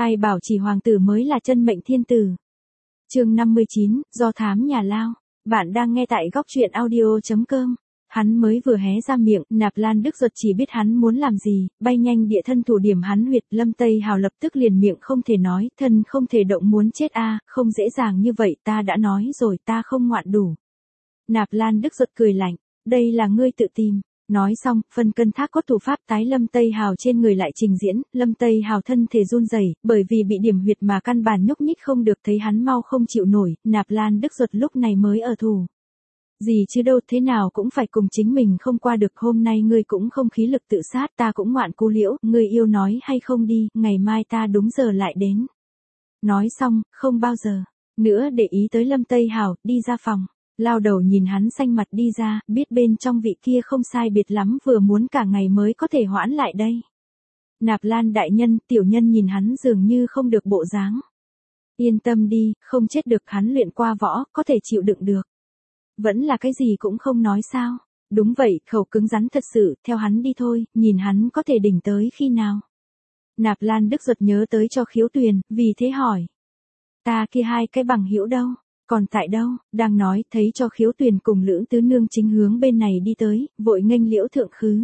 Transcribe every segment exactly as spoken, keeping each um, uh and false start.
Ai bảo chỉ hoàng tử mới là chân mệnh thiên tử. Chương năm mươi chín, do thám nhà Lao. Bạn đang nghe tại góc truyện audio chấm com. Hắn mới vừa hé ra miệng, Nạp Lan Đức Duật chỉ biết hắn muốn làm gì, bay nhanh địa thân thủ điểm hắn huyệt. Lâm Tây Hào lập tức liền miệng không thể nói, thân không thể động, muốn chết a, không dễ dàng như vậy, ta đã nói rồi, ta không ngoạn đủ. Nạp Lan Đức Duật cười lạnh, đây là ngươi tự tìm. Nói xong, phân cân thác cốt thủ pháp tái Lâm Tây Hào trên người lại trình diễn. Lâm Tây Hào thân thể run rẩy, bởi vì bị điểm huyệt mà căn bản nhúc nhích không được, thấy hắn mau không chịu nổi, Nạp Lan Đức Duật lúc này mới ở thủ. Gì chứ đâu, thế nào cũng phải cùng chính mình không qua được, hôm nay ngươi cũng không khí lực tự sát, ta cũng ngoạn cú liễu, ngươi yêu nói hay không đi, ngày mai ta đúng giờ lại đến. Nói xong, không bao giờ nữa để ý tới Lâm Tây Hào, đi ra phòng. Lao đầu nhìn hắn xanh mặt đi ra, biết bên trong vị kia không sai biệt lắm, vừa muốn cả ngày mới có thể hoãn lại đây. Nạp Lan đại nhân, tiểu nhân nhìn hắn dường như không được bộ dáng. Yên tâm đi, không chết được, hắn luyện qua võ, có thể chịu đựng được. Vẫn là cái gì cũng không nói sao? Đúng vậy, khẩu cứng rắn thật sự, theo hắn đi thôi, nhìn hắn có thể đỉnh tới khi nào. Nạp Lan Đức Duật nhớ tới cho Khiếu Tuyền, vì thế hỏi. Ta kia hai cái bằng hữu đâu? Còn tại đâu? Đang nói, thấy cho Khiếu Tuyền cùng Lưỡng Tứ Nương chính hướng bên này đi tới, vội nghênh liễu thượng khứ.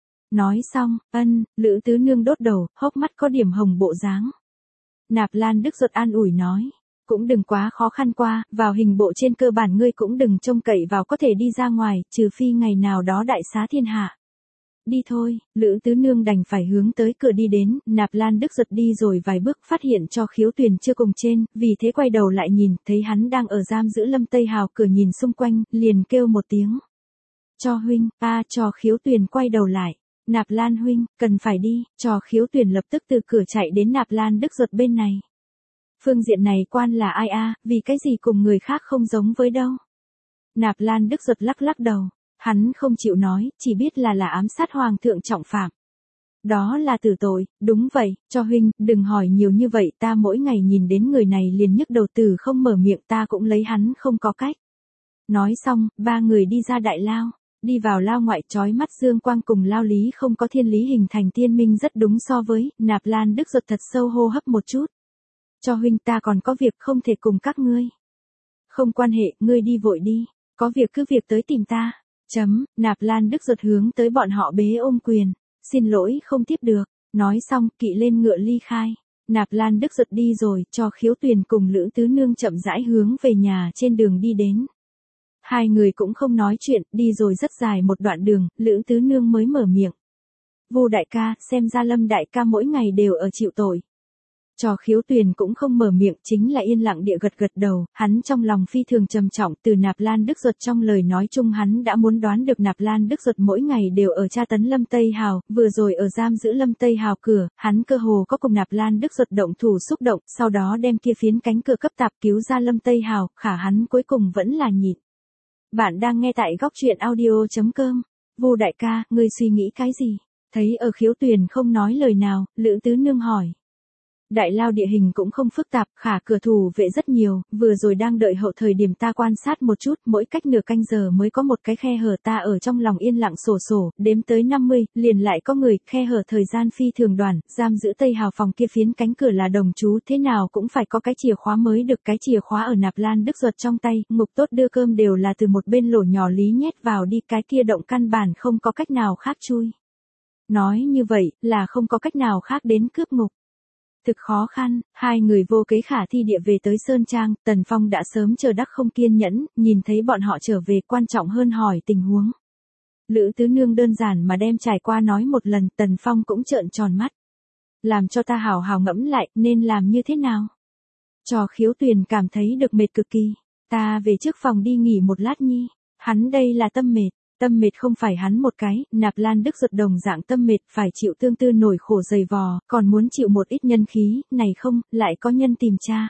Nói xong, ân, Lưỡng Tứ Nương đốt đầu, hốc mắt có điểm hồng bộ dáng. Nạp Lan Đức Duật an ủi nói, cũng đừng quá khó khăn qua, vào hình bộ trên cơ bản ngươi cũng đừng trông cậy vào có thể đi ra ngoài, trừ phi ngày nào đó đại xá thiên hạ. Đi thôi, Lưỡng Tứ Nương đành phải hướng tới cửa đi đến. Nạp Lan Đức Duật đi rồi vài bước phát hiện cho Khiếu Tuyền chưa cùng trên, vì thế quay đầu lại nhìn, thấy hắn đang ở giam giữ Lâm Tây Hào, cửa nhìn xung quanh, liền kêu một tiếng. Cho huynh, a cho Khiếu Tuyền quay đầu lại. Nạp Lan huynh, cần phải đi, cho Khiếu Tuyền lập tức từ cửa chạy đến Nạp Lan Đức Duật bên này. Phương diện này quan là ai a, vì cái gì cùng người khác không giống với đâu. Nạp Lan Đức Duật lắc lắc đầu. Hắn không chịu nói, chỉ biết là là ám sát hoàng thượng trọng phạm. Đó là tử tội, đúng vậy, cho huynh, đừng hỏi nhiều như vậy, ta mỗi ngày nhìn đến người này liền nhức đầu, từ không mở miệng, ta cũng lấy hắn không có cách. Nói xong, ba người đi ra đại lao, đi vào lao ngoại, chói mắt dương quang cùng lao lý không có thiên lý hình thành tiên minh rất đúng so với. Nạp Lan Đức Duật thật sâu hô hấp một chút. Cho huynh, ta còn có việc không thể cùng các ngươi. Không quan hệ, ngươi đi vội đi, có việc cứ việc tới tìm ta. Chấm, Nạp Lan Đức Duật hướng tới bọn họ bế ôm quyền, xin lỗi không tiếp được, nói xong, kỵ lên ngựa ly khai. Nạp Lan Đức Duật đi rồi, cho Khiếu Tuyền cùng Lưỡng Tứ Nương chậm rãi hướng về nhà trên đường đi đến. Hai người cũng không nói chuyện, đi rồi rất dài một đoạn đường, Lưỡng Tứ Nương mới mở miệng. Vô đại ca, xem ra Lâm đại ca mỗi ngày đều ở chịu tội. Cho Khiếu Tuyền cũng không mở miệng, chính là yên lặng địa gật gật đầu, hắn trong lòng phi thường trầm trọng, từ Nạp Lan Đức Duật trong lời nói chung hắn đã muốn đoán được Nạp Lan Đức Duật mỗi ngày đều ở tra tấn Lâm Tây Hào, vừa rồi ở giam giữ Lâm Tây Hào cửa, hắn cơ hồ có cùng Nạp Lan Đức Duật động thủ xúc động, sau đó đem kia phiến cánh cửa cấp tạp cứu ra Lâm Tây Hào, khả hắn cuối cùng vẫn là nhịn. Bạn đang nghe tại góc truyện audio chấm com. Vô đại ca, ngươi suy nghĩ cái gì? Thấy ở Khiếu Tuyền không nói lời nào, Lưỡng Tứ Nương hỏi. Đại lao địa hình cũng không phức tạp, khả cửa thủ vệ rất nhiều, vừa rồi đang đợi hậu thời điểm ta quan sát một chút, mỗi cách nửa canh giờ mới có một cái khe hở, ta ở trong lòng yên lặng sổ sổ, đếm tới năm mươi, liền lại có người, khe hở thời gian phi thường đoàn, giam giữ Tây Hào phòng kia phiến cánh cửa là đồng chú, thế nào cũng phải có cái chìa khóa mới được, cái chìa khóa ở Nạp Lan Đức Duật trong tay, ngục tốt đưa cơm đều là từ một bên lỗ nhỏ lý nhét vào đi, cái kia động căn bản không có cách nào khác chui. Nói như vậy, là không có cách nào khác đến cướp ngục. Thực khó khăn, hai người vô kế khả thi địa về tới Sơn Trang, Tần Phong đã sớm chờ đắc không kiên nhẫn, nhìn thấy bọn họ trở về, quan trọng hơn hỏi tình huống. Lữ Tứ Nương đơn giản mà đem trải qua nói một lần, Tần Phong cũng trợn tròn mắt. Làm cho ta hào hào ngẫm lại, nên làm như thế nào? Cho Khiếu Tuyền cảm thấy được mệt cực kỳ, ta về trước phòng đi nghỉ một lát nhi, hắn đây là tâm mệt. Tâm mệt không phải hắn một cái, Nạp Lan Đức Duật đồng dạng tâm mệt, phải chịu tương tư nổi khổ dày vò, còn muốn chịu một ít nhân khí, này không, lại có nhân tìm cha.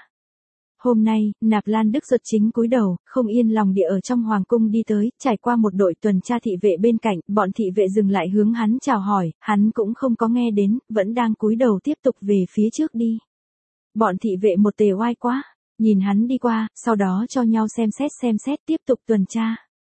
Hôm nay, Nạp Lan Đức Duật chính cúi đầu, không yên lòng địa ở trong hoàng cung đi tới, trải qua một đội tuần tra thị vệ bên cạnh, bọn thị vệ dừng lại hướng hắn chào hỏi, hắn cũng không có nghe đến, vẫn đang cúi đầu tiếp tục về phía trước đi. Bọn thị vệ một tề oai quá, nhìn hắn đi qua, sau đó cho nhau xem xét xem xét tiếp tục tuần tra.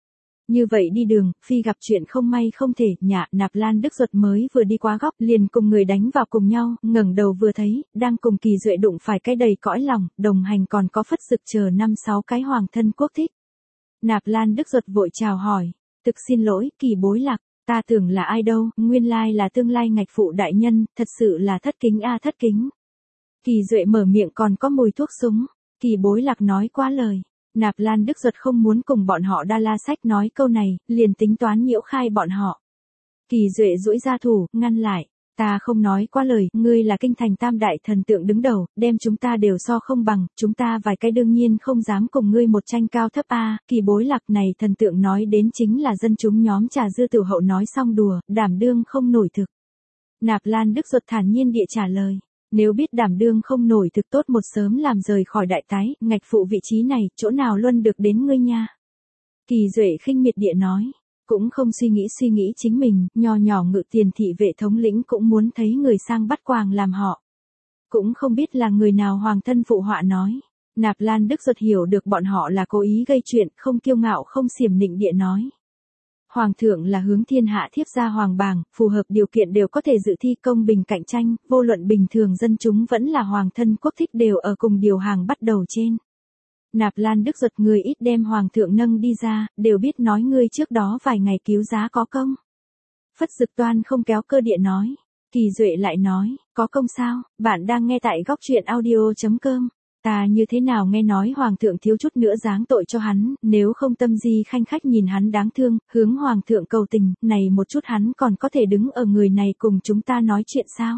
Như vậy đi đường, phi gặp chuyện không may không thể, nhạ, Nạp Lan Đức Duật mới vừa đi qua góc, liền cùng người đánh vào cùng nhau, ngẩng đầu vừa thấy, đang cùng Kỳ Duệ đụng phải cái đầy cõi lòng, đồng hành còn có Phất Dực chờ năm sáu cái hoàng thân quốc thích. Nạp Lan Đức Duật vội chào hỏi, thực xin lỗi, Kỳ Bối Lạc, ta tưởng là ai đâu, nguyên lai là tương lai ngạch phụ đại nhân, thật sự là thất kính a thất kính. Kỳ Duệ mở miệng còn có mùi thuốc súng, Kỳ Bối Lạc nói quá lời. Nạp Lan Đức Duật không muốn cùng bọn họ đa la sách nói câu này, liền tính toán nhiễu khai bọn họ. Kỳ Duệ duỗi ra thủ, ngăn lại, ta không nói quá lời, ngươi là kinh thành tam đại thần tượng đứng đầu, đem chúng ta đều so không bằng, chúng ta vài cái đương nhiên không dám cùng ngươi một tranh cao thấp a. Kỳ Bối Lạc này thần tượng nói đến chính là dân chúng nhóm Trà Dư Tiểu Hậu nói xong đùa, đảm đương không nổi thực. Nạp Lan Đức Duật thản nhiên địa trả lời. Nếu biết đảm đương không nổi thực tốt một sớm làm rời khỏi đại tái, ngạch phụ vị trí này, chỗ nào luân được đến ngươi nha. Kỳ Duệ khinh miệt địa nói, cũng không suy nghĩ suy nghĩ chính mình, nho nhỏ Ngự Tiền thị vệ thống lĩnh cũng muốn thấy người sang bắt quàng làm họ. Cũng không biết là người nào hoàng thân phụ họa nói. Nạp Lan Đức Duật hiểu được bọn họ là cố ý gây chuyện, không kiêu ngạo không xiểm nịnh địa nói. Hoàng thượng là hướng thiên hạ thiếp gia hoàng bảng, phù hợp điều kiện đều có thể dự thi công bình cạnh tranh, vô luận bình thường dân chúng vẫn là hoàng thân quốc thích đều ở cùng điều hàng bắt đầu trên. Nạp Lan Đức Duật người ít đem hoàng thượng nâng đi ra, đều biết nói ngươi trước đó vài ngày cứu giá có công. Phất Dực Toan không kéo cơ địa nói. Kỳ Duệ lại nói, có công sao, bạn đang nghe tại góc truyện audio chấm com. Ta như thế nào nghe nói hoàng thượng thiếu chút nữa giáng tội cho hắn, nếu không tâm di khanh khách nhìn hắn đáng thương, hướng hoàng thượng cầu tình, này một chút hắn còn có thể đứng ở người này cùng chúng ta nói chuyện sao?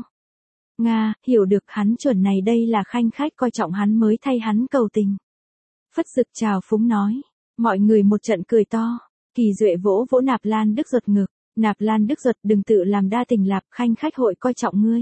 Nga, hiểu được hắn chuẩn này đây là khanh khách coi trọng hắn mới thay hắn cầu tình. Phất Dực chào phúng nói, mọi người một trận cười to, Kỳ Duệ vỗ vỗ Nạp Lan Đức Duật ngực, Nạp Lan Đức Duật đừng tự làm đa tình lạp, khanh khách hội coi trọng ngươi.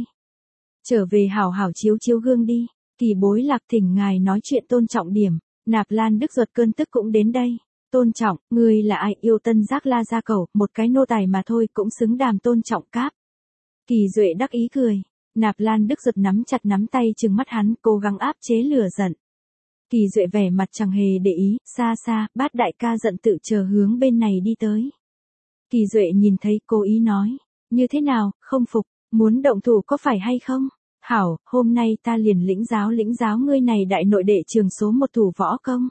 Trở về hảo hảo chiếu chiếu gương đi. Kỳ Bối Lạc thỉnh ngài nói chuyện tôn trọng điểm, Nạp Lan Đức Duật cơn tức cũng đến đây. Tôn trọng, ngươi là ai, yêu Tân Giác La gia cầu, một cái nô tài mà thôi cũng xứng đàm tôn trọng cáp. Kỳ Duệ đắc ý cười, Nạp Lan Đức Duật nắm chặt nắm tay trừng mắt hắn, cố gắng áp chế lửa giận. Kỳ Duệ vẻ mặt chẳng hề để ý, xa xa, Bát đại ca giận tự chờ hướng bên này đi tới. Kỳ Duệ nhìn thấy cố ý nói, như thế nào, không phục, muốn động thủ có phải hay không? Hảo, hôm nay ta liền lĩnh giáo lĩnh giáo ngươi này đại nội đệ trường số một thủ võ công.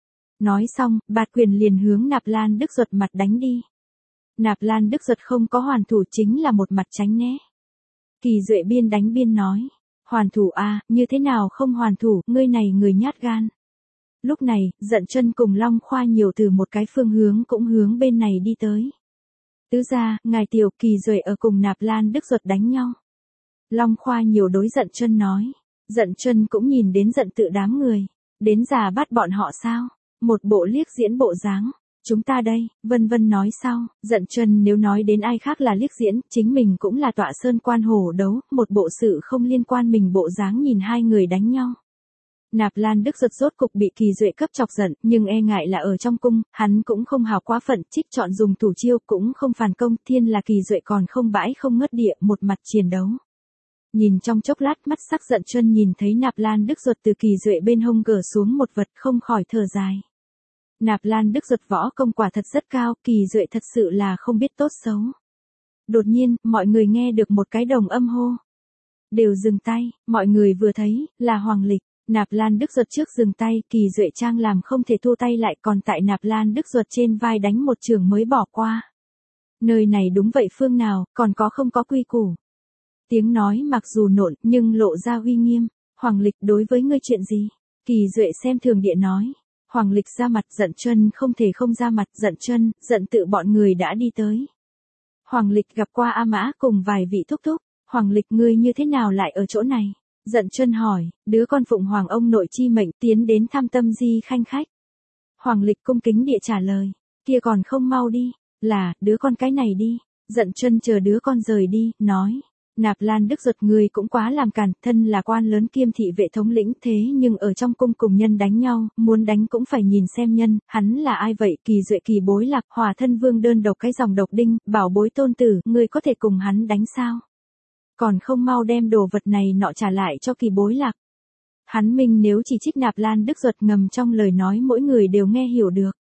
Nói xong, bạt quyền liền hướng Nạp Lan Đức Duật mặt đánh đi. Nạp Lan Đức Duật không có hoàn thủ chính là một mặt tránh né. Kỳ Duệ biên đánh biên nói, hoàn thủ a, như thế nào không hoàn thủ, ngươi này người nhát gan. Lúc này, Dận Chân cùng Long Khoa nhiều từ một cái phương hướng cũng hướng bên này đi tới. Tứ gia, ngài tiểu, Kỳ Duệ ở cùng Nạp Lan Đức Duật đánh nhau. Long Khoa nhiều đối Dận Chân nói, Dận Chân cũng nhìn đến giận tự đám người, đến già bắt bọn họ sao, một bộ liếc diễn bộ dáng, chúng ta đây, vân vân nói sau, Dận Chân nếu nói đến ai khác là liếc diễn, chính mình cũng là tọa sơn quan hổ đấu, một bộ sự không liên quan mình bộ dáng nhìn hai người đánh nhau. Nạp Lan Đức Duật rốt cục bị Kỳ Duệ cấp chọc giận, nhưng e ngại là ở trong cung, hắn cũng không hào quá phận, trích chọn dùng thủ chiêu cũng không phản công, thiên là Kỳ Duệ còn không bãi không ngất địa, một mặt chiến đấu. Nhìn trong chốc lát mắt sắc Dận Chân nhìn thấy Nạp Lan Đức Duật từ Kỳ Duệ bên hông gỡ xuống một vật không khỏi thở dài. Nạp Lan Đức Duật võ công quả thật rất cao, Kỳ Duệ thật sự là không biết tốt xấu. Đột nhiên, mọi người nghe được một cái đồng âm hô. Đều dừng tay, mọi người vừa thấy, là Hoàng Lịch. Nạp Lan Đức Duật trước dừng tay, Kỳ Duệ trang làm không thể thu tay lại còn tại Nạp Lan Đức Duật trên vai đánh một trường mới bỏ qua. Nơi này đúng vậy phương nào, còn có không có quy củ. Tiếng nói mặc dù nộn, nhưng lộ ra uy nghiêm. Hoàng Lịch đối với ngươi chuyện gì? Kỳ Duệ xem thường địa nói. Hoàng Lịch ra mặt, Dận Chân không thể không ra mặt, Dận Chân, giận tự bọn người đã đi tới. Hoàng Lịch gặp qua A Mã cùng vài vị thúc thúc. Hoàng Lịch ngươi như thế nào lại ở chỗ này? Dận Chân hỏi, đứa con phụng hoàng ông nội chi mệnh tiến đến thăm tâm di khanh khách. Hoàng Lịch cung kính địa trả lời, kia còn không mau đi, là, đứa con cái này đi. Dận Chân chờ đứa con rời đi, nói, Nạp Lan Đức Duật người cũng quá làm cản, thân là quan lớn kiêm thị vệ thống lĩnh thế nhưng ở trong cung cùng nhân đánh nhau, muốn đánh cũng phải nhìn xem nhân, hắn là ai vậy? Kỳ Duệ Kỳ Bối Lạc, Hòa thân vương đơn độc cái dòng độc đinh, bảo bối tôn tử, ngươi có thể cùng hắn đánh sao? Còn không mau đem đồ vật này nọ trả lại cho Kỳ Bối Lạc. Hắn minh nếu chỉ trích Nạp Lan Đức Duật ngầm trong lời nói mỗi người đều nghe hiểu được.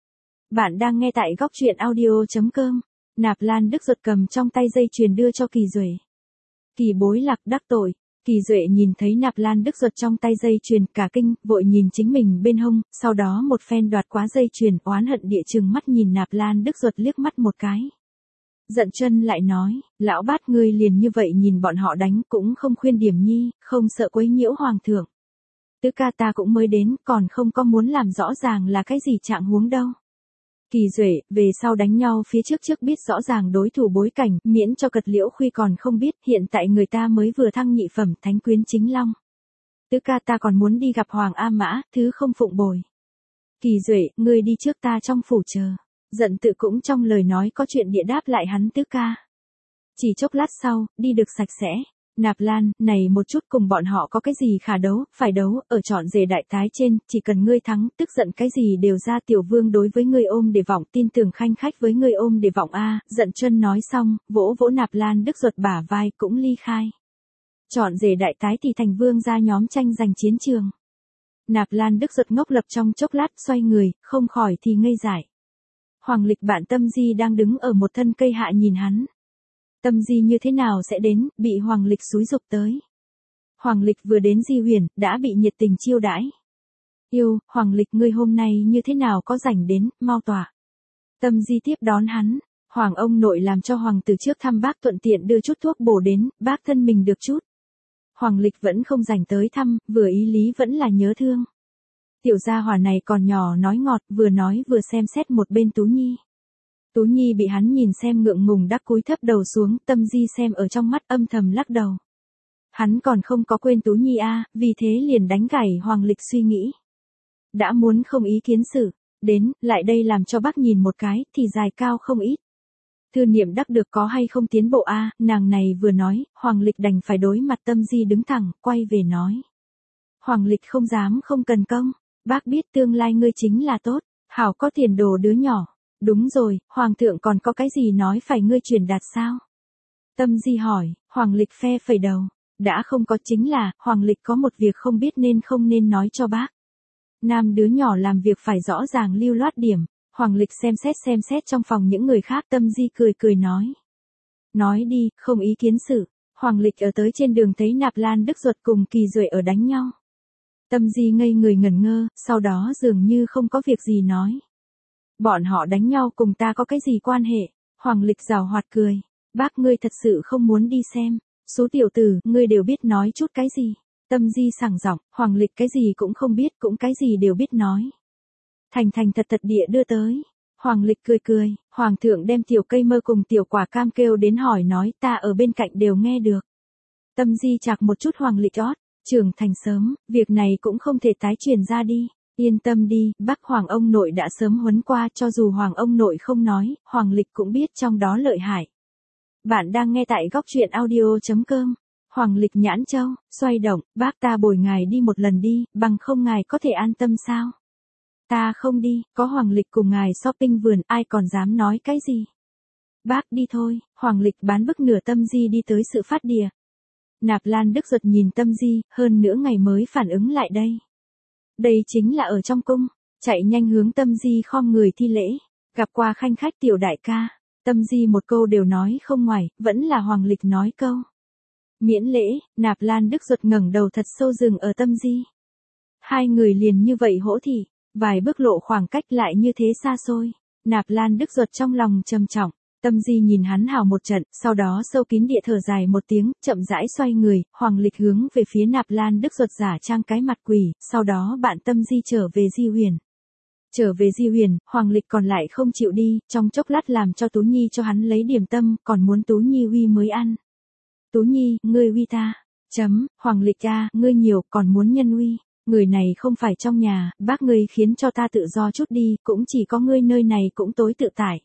Bạn đang nghe tại góc truyện audio.com. Nạp Lan Đức Duật cầm trong tay dây chuyền đưa cho Kỳ Duệ. Kỳ bối lạc đắc tội. Kỳ Duệ nhìn thấy Nạp Lan Đức Duật trong tay dây chuyền cả kinh, vội nhìn chính mình bên hông, sau đó một phen đoạt quá dây chuyền, oán hận địa chừng mắt nhìn Nạp Lan Đức Duật liếc mắt một cái. Giận chân lại nói, lão bát ngươi liền như vậy nhìn bọn họ đánh cũng không khuyên điểm nhi, không sợ quấy nhiễu hoàng thượng. Tứ ca ta cũng mới đến, còn không có muốn làm rõ ràng là cái gì trạng huống đâu. Kỳ Duệ, về sau đánh nhau phía trước trước biết rõ ràng đối thủ bối cảnh, miễn cho cật liễu khuy còn không biết, hiện tại người ta mới vừa thăng nhị phẩm thánh quyến chính long. Tứ ca ta còn muốn đi gặp Hoàng A Mã, thứ không phụng bồi. Kỳ Duệ, ngươi đi trước ta trong phủ chờ. Giận tự cũng trong lời nói có chuyện địa đáp lại hắn tứ ca. Chỉ chốc lát sau, đi được sạch sẽ. Nạp Lan, này một chút cùng bọn họ có cái gì khả đấu, phải đấu, ở trọn rể đại tái trên, chỉ cần ngươi thắng, tức giận cái gì đều ra tiểu vương đối với ngươi ôm để vọng, tin tưởng khanh khách với ngươi ôm để vọng a. Giận chân nói xong, vỗ vỗ Nạp Lan Đức Duật bả vai cũng ly khai. Trọn rể đại tái thì thành vương ra nhóm tranh giành chiến trường. Nạp Lan Đức Duật ngốc lập trong chốc lát, xoay người, không khỏi thì ngây dại. Hoàng Lịch bạn Tâm Di đang đứng ở một thân cây hạ nhìn hắn. Tâm Di như thế nào sẽ đến, bị Hoàng Lịch xúi giục tới. Hoàng Lịch vừa đến Di Huyền, đã bị nhiệt tình chiêu đãi. Yêu, Hoàng Lịch ngươi hôm nay như thế nào có rảnh đến, mau tỏa. Tâm Di tiếp đón hắn, Hoàng ông nội làm cho Hoàng từ trước thăm bác thuận tiện đưa chút thuốc bổ đến, bác thân mình được chút. Hoàng Lịch vẫn không rảnh tới thăm, vừa ý lý vẫn là nhớ thương. Tiểu gia hỏa này còn nhỏ nói ngọt, vừa nói vừa xem xét một bên Tú Nhi. Tú Nhi bị hắn nhìn xem ngượng ngùng đắc cúi thấp đầu xuống, Tâm Di xem ở trong mắt âm thầm lắc đầu. Hắn còn không có quên Tú Nhi a, à, vì thế liền đánh gãy Hoàng Lịch suy nghĩ. Đã muốn không ý kiến sự, đến, lại đây làm cho bác nhìn một cái, thì dài cao không ít. Thư niệm đắc được có hay không tiến bộ a, à, nàng này vừa nói, Hoàng Lịch đành phải đối mặt Tâm Di đứng thẳng, quay về nói. Hoàng Lịch không dám không cần công, bác biết tương lai ngươi chính là tốt, hảo có tiền đồ đứa nhỏ. Đúng rồi, Hoàng thượng còn có cái gì nói phải ngươi truyền đạt sao? Tâm Di hỏi, Hoàng Lịch phe phẩy đầu. Đã không có, chính là, Hoàng Lịch có một việc không biết nên không nên nói cho bác. Nam đứa nhỏ làm việc phải rõ ràng lưu loát điểm. Hoàng Lịch xem xét xem xét trong phòng những người khác. Tâm Di cười cười nói. Nói đi, không ý kiến sự. Hoàng Lịch ở tới trên đường thấy Nạp Lan Đức Duật cùng Kỳ Duệ ở đánh nhau. Tâm Di ngây người ngẩn ngơ, sau đó dường như không có việc gì nói. Bọn họ đánh nhau cùng ta có cái gì quan hệ? Hoàng Lịch giảo hoạt cười. Bác ngươi thật sự không muốn đi xem. Số tiểu tử, ngươi đều biết nói chút cái gì? Tâm Di sảng giọng, Hoàng Lịch cái gì cũng không biết, cũng cái gì đều biết nói. Thành thành thật thật địa đưa tới. Hoàng Lịch cười cười, Hoàng thượng đem tiểu cây mơ cùng tiểu quả cam kêu đến hỏi nói, ta ở bên cạnh đều nghe được. Tâm Di chạc một chút Hoàng Lịch ót, trưởng thành sớm, việc này cũng không thể tái truyền ra đi. Yên tâm đi, bác Hoàng ông nội đã sớm huấn qua, cho dù Hoàng ông nội không nói, Hoàng Lịch cũng biết trong đó lợi hại. Bạn đang nghe tại góc truyện audio.com. Hoàng Lịch nhãn châu, xoay động, bác ta bồi ngài đi một lần đi, bằng không ngài có thể an tâm sao? Ta không đi, có Hoàng Lịch cùng ngài shopping vườn, ai còn dám nói cái gì? Bác đi thôi, Hoàng Lịch bán bức nửa Tâm Di đi tới sự phát địa. Nạp Lan Đức Duật nhìn Tâm Di, hơn nửa ngày mới phản ứng lại đây. Đây chính là ở trong cung, chạy nhanh hướng Tâm Di khom người thi lễ, gặp qua khanh khách tiểu đại ca. Tâm Di một câu đều nói không ngoài, vẫn là Hoàng Lịch nói câu. Miễn lễ, Nạp Lan Đức Duật ngẩng đầu thật sâu dừng ở Tâm Di. Hai người liền như vậy hỗ thị, vài bước lộ khoảng cách lại như thế xa xôi. Nạp Lan Đức Duật trong lòng trầm trọng, Tâm Di nhìn hắn hào một trận, sau đó sâu kín địa thở dài một tiếng, chậm rãi xoay người, Hoàng Lịch hướng về phía Nạp Lan Đức Duật giả trang cái mặt quỷ, sau đó bạn Tâm Di trở về Di Huyền. Trở về Di Huyền, Hoàng Lịch còn lại không chịu đi, trong chốc lát làm cho Tú Nhi cho hắn lấy điểm tâm, còn muốn Tú Nhi uy mới ăn. Tú Nhi, ngươi uy ta. Chấm, Hoàng Lịch a, ngươi nhiều, còn muốn nhân uy. Người này không phải trong nhà, bác ngươi khiến cho ta tự do chút đi, cũng chỉ có ngươi nơi này cũng tối tự tại.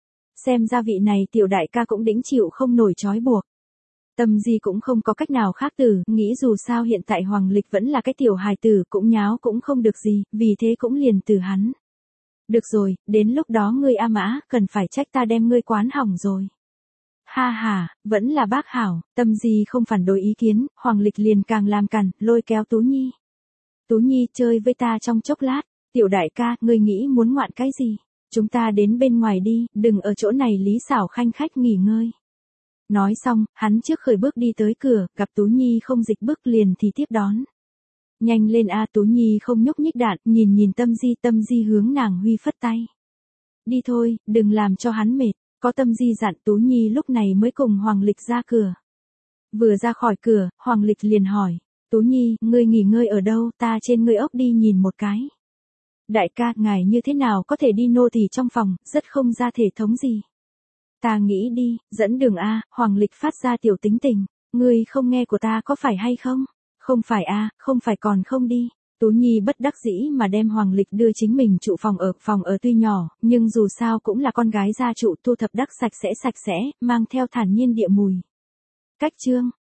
Xem ra vị này tiểu đại ca cũng đĩnh chịu không nổi trói buộc. Tâm Di cũng không có cách nào khác từ, nghĩ dù sao hiện tại Hoàng Lịch vẫn là cái tiểu hài tử, cũng nháo cũng không được gì, vì thế cũng liền từ hắn. Được rồi, đến lúc đó ngươi A Mã, cần phải trách ta đem ngươi quán hỏng rồi. Ha ha, vẫn là bác hảo, Tâm Di không phản đối ý kiến, Hoàng Lịch liền càng làm cằn, lôi kéo Tú Nhi. Tú Nhi chơi với ta trong chốc lát, tiểu đại ca, ngươi nghĩ muốn ngoạn cái gì? Chúng ta đến bên ngoài đi, đừng ở chỗ này Lý Xảo Khanh khách nghỉ ngơi. Nói xong, hắn trước khởi bước đi tới cửa, gặp Tú Nhi không dịch bước liền thì tiếp đón. Nhanh lên a. Tú Nhi không nhúc nhích đạn, nhìn nhìn Tâm Di, Tâm Di hướng nàng huy phất tay. Đi thôi, đừng làm cho hắn mệt, có Tâm Di dặn Tú Nhi lúc này mới cùng Hoàng Lịch ra cửa. Vừa ra khỏi cửa, Hoàng Lịch liền hỏi, Tú Nhi, ngươi nghỉ ngơi ở đâu, ta trên ngươi ốc đi nhìn một cái. Đại ca, ngài như thế nào có thể đi nô tỳ trong phòng, rất không ra thể thống gì. Ta nghĩ đi, dẫn đường a. Hoàng Lịch phát ra tiểu tính tình, ngươi không nghe của ta có phải hay không? Không phải a, không phải còn không đi. Tú Nhi bất đắc dĩ mà đem Hoàng Lịch đưa chính mình trụ phòng ở, phòng ở tuy nhỏ, nhưng dù sao cũng là con gái gia trụ, thu thập đắc sạch sẽ sạch sẽ, mang theo thản nhiên địa mùi. Cách chương